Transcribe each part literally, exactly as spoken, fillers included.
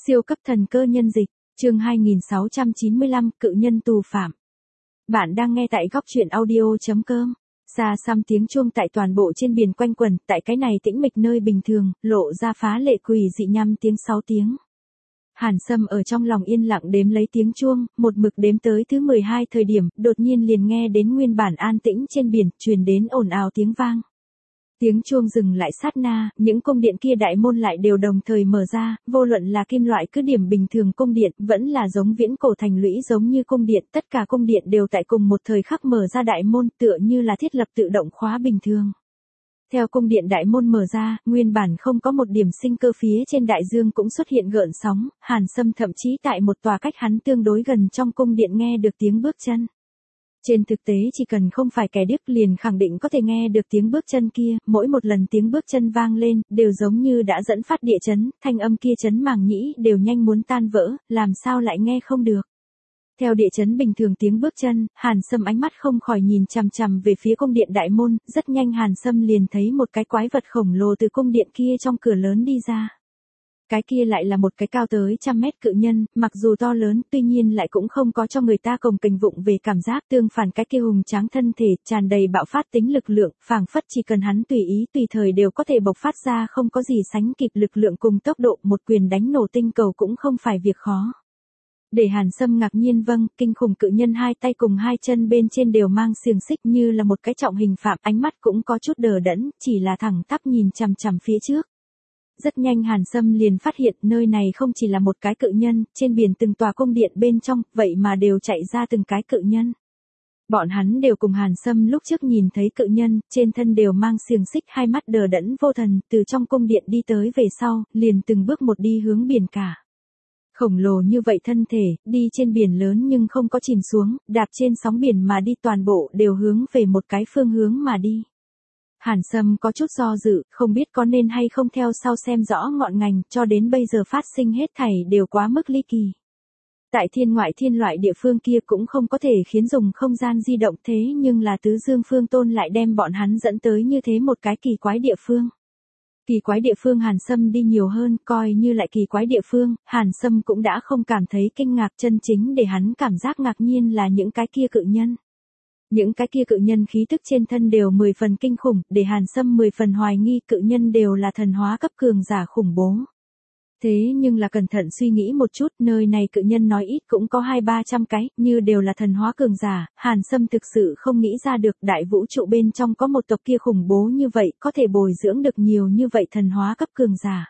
Siêu cấp thần cơ nhân dịch, chương hai nghìn sáu trăm chín mươi lăm, cự nhân tù phạm. Bạn đang nghe tại góc truyện audio chấm com. Xa xăm tiếng chuông tại toàn bộ trên biển quanh quẩn, tại cái này tĩnh mịch nơi bình thường, lộ ra phá lệ quỷ dị nhăm tiếng sáu tiếng. Hàn Sâm ở trong lòng yên lặng đếm lấy tiếng chuông, một mực đếm tới thứ mười hai thời điểm, đột nhiên liền nghe đến nguyên bản an tĩnh trên biển, truyền đến ồn ào tiếng vang. Tiếng chuông dừng lại sát na, những cung điện kia đại môn lại đều đồng thời mở ra, vô luận là kim loại cứ điểm bình thường cung điện, vẫn là giống viễn cổ thành lũy giống như cung điện, tất cả cung điện đều tại cùng một thời khắc mở ra đại môn, tựa như là thiết lập tự động khóa bình thường. Theo cung điện đại môn mở ra, nguyên bản không có một điểm sinh cơ phía trên đại dương cũng xuất hiện gợn sóng, Hàn Sâm thậm chí tại một tòa cách hắn tương đối gần trong cung điện nghe được tiếng bước chân. Trên thực tế chỉ cần không phải kẻ điếc liền khẳng định có thể nghe được tiếng bước chân kia, mỗi một lần tiếng bước chân vang lên, đều giống như đã dẫn phát địa chấn, thanh âm kia chấn màng nhĩ đều nhanh muốn tan vỡ, làm sao lại nghe không được. Theo địa chấn bình thường tiếng bước chân, Hàn Sâm ánh mắt không khỏi nhìn chằm chằm về phía cung điện đại môn, rất nhanh Hàn Sâm liền thấy một cái quái vật khổng lồ từ cung điện kia trong cửa lớn đi ra. Cái kia lại là một cái cao tới trăm mét cự nhân, mặc dù to lớn, tuy nhiên lại cũng không có cho người ta cồng kềnh vụng về cảm giác, tương phản cái kia hùng tráng thân thể, tràn đầy bạo phát tính lực lượng, phảng phất chỉ cần hắn tùy ý tùy thời đều có thể bộc phát ra không có gì sánh kịp lực lượng cùng tốc độ, một quyền đánh nổ tinh cầu cũng không phải việc khó. Để Hàn Sâm ngạc nhiên vâng, kinh khủng cự nhân hai tay cùng hai chân bên trên đều mang xiềng xích như là một cái trọng hình phạm, ánh mắt cũng có chút đờ đẫn, chỉ là thẳng tắp nhìn chằm chằm phía trước. Rất nhanh Hàn Sâm liền phát hiện nơi này không chỉ là một cái cự nhân, trên biển từng tòa cung điện bên trong, vậy mà đều chạy ra từng cái cự nhân. Bọn hắn đều cùng Hàn Sâm lúc trước nhìn thấy cự nhân, trên thân đều mang xiềng xích, hai mắt đờ đẫn vô thần, từ trong cung điện đi tới về sau, liền từng bước một đi hướng biển cả. Khổng lồ như vậy thân thể, đi trên biển lớn nhưng không có chìm xuống, đạp trên sóng biển mà đi, toàn bộ đều hướng về một cái phương hướng mà đi. Hàn Sâm có chút do dự, không biết có nên hay không theo sau xem rõ ngọn ngành, cho đến bây giờ phát sinh hết thảy đều quá mức ly kỳ. Tại thiên ngoại thiên loại địa phương kia cũng không có thể khiến dùng không gian di động, thế nhưng là Tứ Dương Phương Tôn lại đem bọn hắn dẫn tới như thế một cái kỳ quái địa phương. Kỳ quái địa phương Hàn Sâm đi nhiều hơn, coi như lại kỳ quái địa phương, Hàn Sâm cũng đã không cảm thấy kinh ngạc, chân chính để hắn cảm giác ngạc nhiên là những cái kia cự nhân. Những cái kia cự nhân khí tức trên thân đều mười phần kinh khủng, để Hàn Sâm mười phần hoài nghi cự nhân đều là thần hóa cấp cường giả khủng bố. Thế nhưng là cẩn thận suy nghĩ một chút, nơi này cự nhân nói ít cũng có hai ba trăm cái, như đều là thần hóa cường giả, Hàn Sâm thực sự không nghĩ ra được đại vũ trụ bên trong có một tộc kia khủng bố như vậy, có thể bồi dưỡng được nhiều như vậy thần hóa cấp cường giả.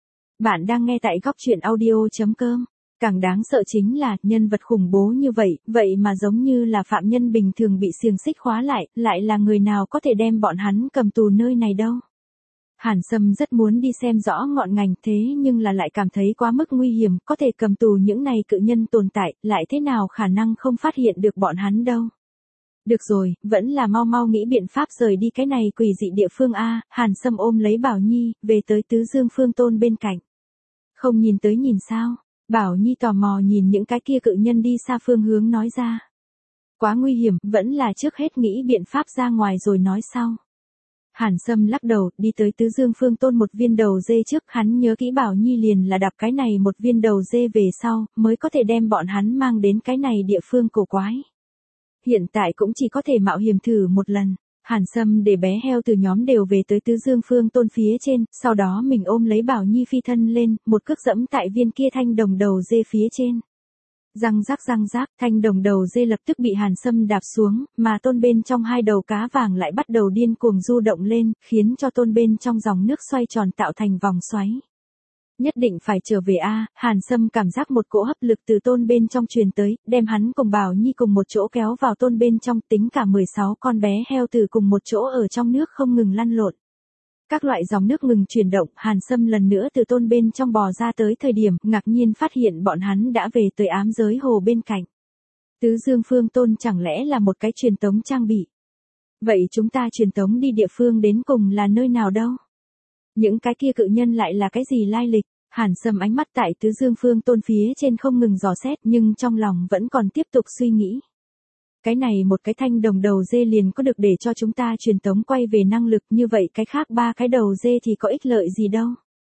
Bạn đang nghe tại góc truyện audio chấm com. Càng đáng sợ chính là, nhân vật khủng bố như vậy, vậy mà giống như là phạm nhân bình thường bị xiềng xích khóa lại, lại là người nào có thể đem bọn hắn cầm tù nơi này đâu. Hàn Sâm rất muốn đi xem rõ ngọn ngành, thế nhưng là lại cảm thấy quá mức nguy hiểm, có thể cầm tù những này cự nhân tồn tại, lại thế nào khả năng không phát hiện được bọn hắn đâu. Được rồi, vẫn là mau mau nghĩ biện pháp rời đi cái này quỷ dị địa phương a. Hàn Sâm ôm lấy Bảo Nhi, về tới Tứ Dương Phương Tôn bên cạnh. Không nhìn tới nhìn sao? Bảo Nhi tò mò nhìn những cái kia cự nhân đi xa phương hướng nói ra. Quá nguy hiểm, vẫn là trước hết nghĩ biện pháp ra ngoài rồi nói sau. Hàn Sâm lắc đầu, đi tới Tứ Dương Phương Tôn một viên đầu dê trước, hắn nhớ kỹ Bảo Nhi liền là đạp cái này một viên đầu dê về sau, mới có thể đem bọn hắn mang đến cái này địa phương cổ quái. Hiện tại cũng chỉ có thể mạo hiểm thử một lần. Hàn Sâm để bé heo từ nhóm đều về tới Tứ Dương Phương Tôn phía trên, sau đó mình ôm lấy Bảo Nhi phi thân lên, một cước dẫm tại viên kia thanh đồng đầu dê phía trên. Răng rắc răng rác, thanh đồng đầu dê lập tức bị Hàn Sâm đạp xuống, mà tôn bên trong hai đầu cá vàng lại bắt đầu điên cuồng du động lên, khiến cho tôn bên trong dòng nước xoay tròn tạo thành vòng xoáy. Nhất định phải trở về a. Hàn Sâm cảm giác một cỗ hấp lực từ tôn bên trong truyền tới, đem hắn cùng Bảo Nhi cùng một chỗ kéo vào tôn bên trong, tính cả mười sáu con bé heo từ cùng một chỗ ở trong nước không ngừng lăn lộn. Các loại dòng nước ngừng chuyển động, Hàn Sâm lần nữa từ tôn bên trong bò ra tới thời điểm, ngạc nhiên phát hiện bọn hắn đã về tới ám giới hồ bên cạnh. Tứ Dương Phương Tôn chẳng lẽ là một cái truyền tống trang bị? Vậy chúng ta truyền tống đi địa phương đến cùng là nơi nào đâu? Những cái kia cự nhân lại là cái gì lai lịch? Hàn Sâm ánh mắt tại Tứ Dương Phương Tôn phía trên không ngừng dò xét, nhưng trong lòng vẫn còn tiếp tục suy nghĩ. Cái này một cái thanh đồng đầu dê liền có được để cho chúng ta truyền tống quay về năng lực, như vậy cái khác ba cái đầu dê thì có ích lợi gì đâu.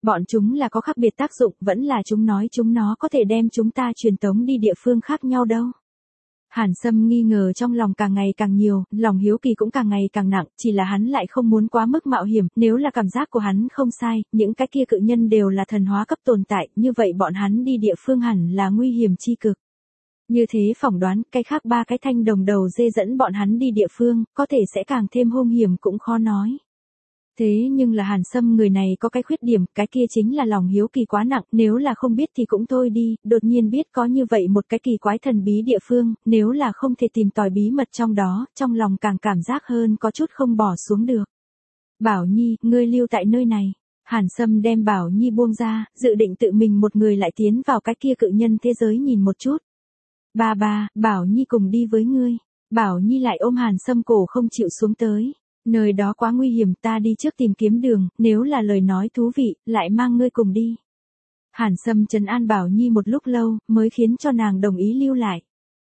Bọn chúng là có khác biệt tác dụng, vẫn là chúng nói chúng nó có thể đem chúng ta truyền tống đi địa phương khác nhau đâu. Hàn Sâm nghi ngờ trong lòng càng ngày càng nhiều, lòng hiếu kỳ cũng càng ngày càng nặng, chỉ là hắn lại không muốn quá mức mạo hiểm, nếu là cảm giác của hắn không sai, những cái kia cự nhân đều là thần hóa cấp tồn tại, như vậy bọn hắn đi địa phương hẳn là nguy hiểm chi cực. Như thế phỏng đoán, cái khác ba cái thanh đồng đầu dê dẫn bọn hắn đi địa phương, có thể sẽ càng thêm hung hiểm cũng khó nói. Thế nhưng là Hàn Sâm người này có cái khuyết điểm, cái kia chính là lòng hiếu kỳ quá nặng, nếu là không biết thì cũng thôi đi, đột nhiên biết có như vậy một cái kỳ quái thần bí địa phương, nếu là không thể tìm tòi bí mật trong đó, trong lòng càng cảm giác hơn có chút không bỏ xuống được. Bảo Nhi, ngươi lưu tại nơi này. Hàn Sâm đem Bảo Nhi buông ra, dự định tự mình một người lại tiến vào cái kia cự nhân thế giới nhìn một chút. Ba ba, Bảo Nhi cùng đi với ngươi. Bảo Nhi lại ôm Hàn Sâm cổ không chịu xuống tới. Nơi đó quá nguy hiểm, ta đi trước tìm kiếm đường, nếu là lời nói thú vị, lại mang ngươi cùng đi. Hàn Sâm trấn an Bảo Nhi một lúc lâu, mới khiến cho nàng đồng ý lưu lại.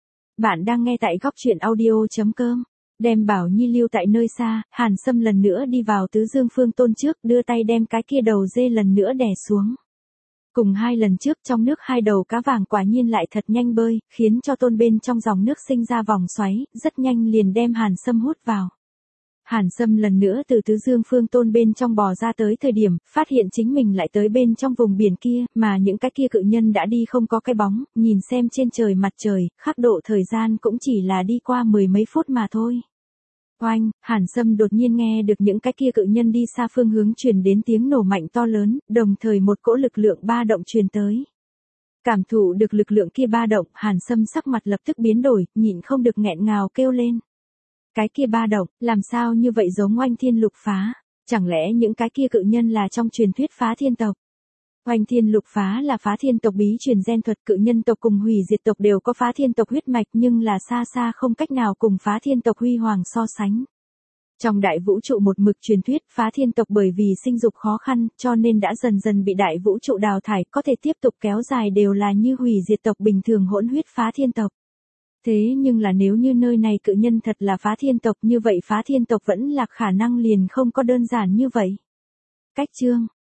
Bạn đang nghe tại góc truyện audio chấm com. Đem Bảo Nhi lưu tại nơi xa, Hàn Sâm lần nữa đi vào Tứ Dương Phương Tôn trước, đưa tay đem cái kia đầu dê lần nữa đè xuống. Cùng hai lần trước trong nước hai đầu cá vàng quả nhiên lại thật nhanh bơi, khiến cho Tôn bên trong dòng nước sinh ra vòng xoáy, rất nhanh liền đem Hàn Sâm hút vào. Hàn Sâm lần nữa từ Tứ Dương Phương Tôn bên trong bò ra tới thời điểm, phát hiện chính mình lại tới bên trong vùng biển kia, mà những cái kia cự nhân đã đi không có cái bóng, nhìn xem trên trời mặt trời, khắc độ thời gian cũng chỉ là đi qua mười mấy phút mà thôi. Oanh, Hàn Sâm đột nhiên nghe được những cái kia cự nhân đi xa phương hướng truyền đến tiếng nổ mạnh to lớn, đồng thời một cỗ lực lượng ba động truyền tới. Cảm thụ được lực lượng kia ba động, Hàn Sâm sắc mặt lập tức biến đổi, nhịn không được nghẹn ngào kêu lên. Cái kia ba động, làm sao như vậy giống Oanh Thiên Lục Phá? Chẳng lẽ những cái kia cự nhân là trong truyền thuyết Phá Thiên tộc? Oanh Thiên Lục Phá là Phá Thiên tộc bí truyền gen thuật, cự nhân tộc cùng hủy diệt tộc đều có Phá Thiên tộc huyết mạch nhưng là xa xa không cách nào cùng Phá Thiên tộc huy hoàng so sánh. Trong đại vũ trụ một mực truyền thuyết, Phá Thiên tộc bởi vì sinh dục khó khăn, cho nên đã dần dần bị đại vũ trụ đào thải, có thể tiếp tục kéo dài đều là như hủy diệt tộc bình thường hỗn huyết Phá Thiên tộc. Thế nhưng là nếu như nơi này cự nhân thật là Phá Thiên tộc, như vậy Phá Thiên tộc vẫn là khả năng liền không có đơn giản như vậy. Cách chương